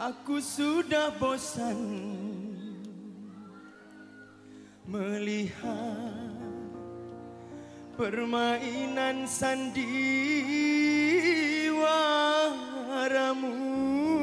Aku sudah bosan melihat permainan sandiwaramu.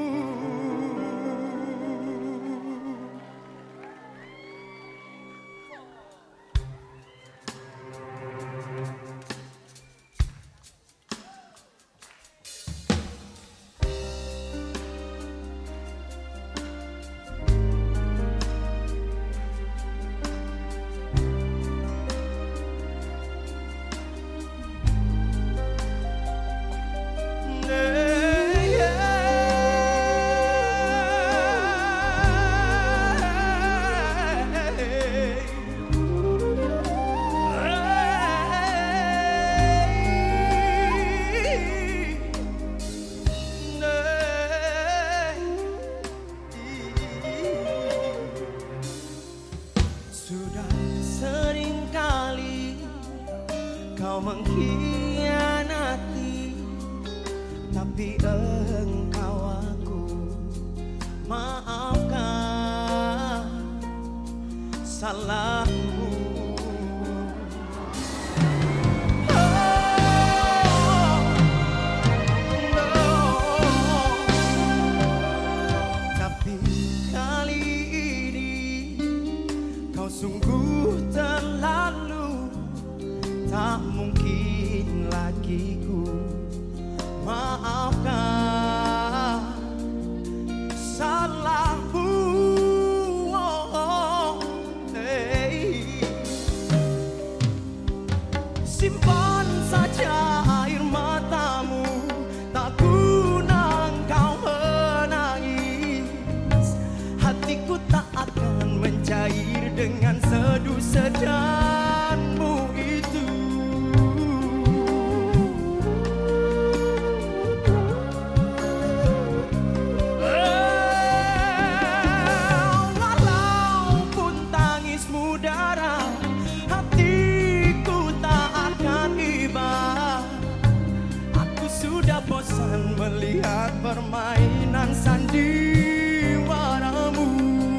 Sudah seringkali kau mengkhianati, tapi engkau aku maafkan salahmu. Tapi kali ini kau sungguh terlalu, tak mungkin lagi ku maafkan salahmu. Simpan saja air matamu, tak guna engkau menangis. Hatiku tak akan mencair dengan seduh sedanmu itu. Walaupun tangismu darah, hatiku tak akan iba. Aku sudah bosan melihat permainan sandiwaramu.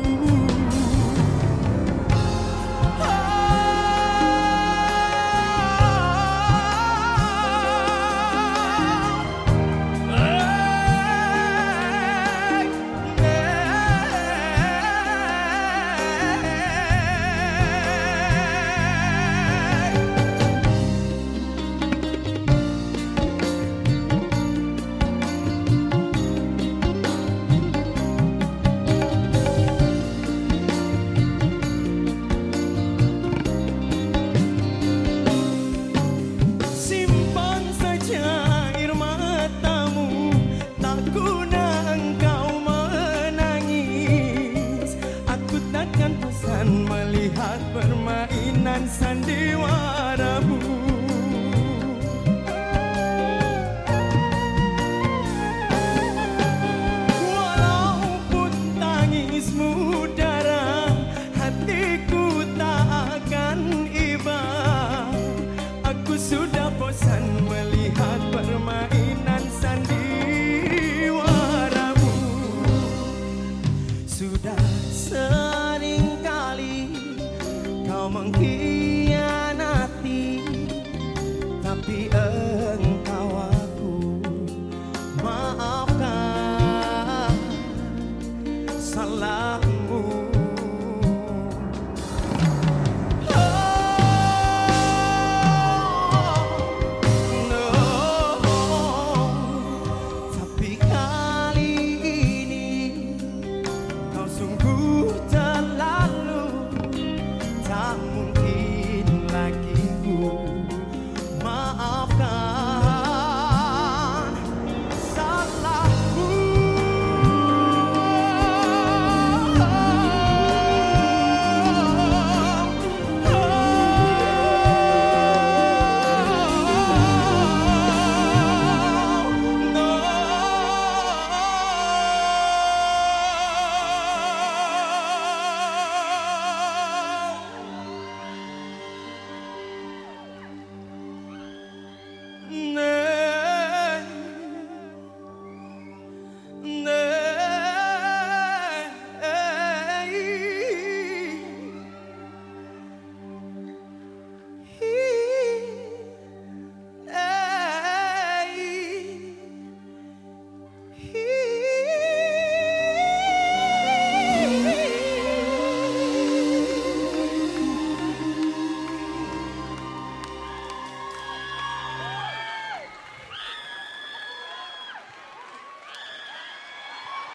Melihat permainan sandiwaramu. Walaupun tangismu darah, hatiku tak akan iba. Aku sudah bosan melihat permainan sandiwaramu. Sudah kau mengkhianati, tapi engkau aku maafkan salahmu. Tapi kali ini kau sungguh terlalu, tak mungkin lagi ku maafkan salahmu. No.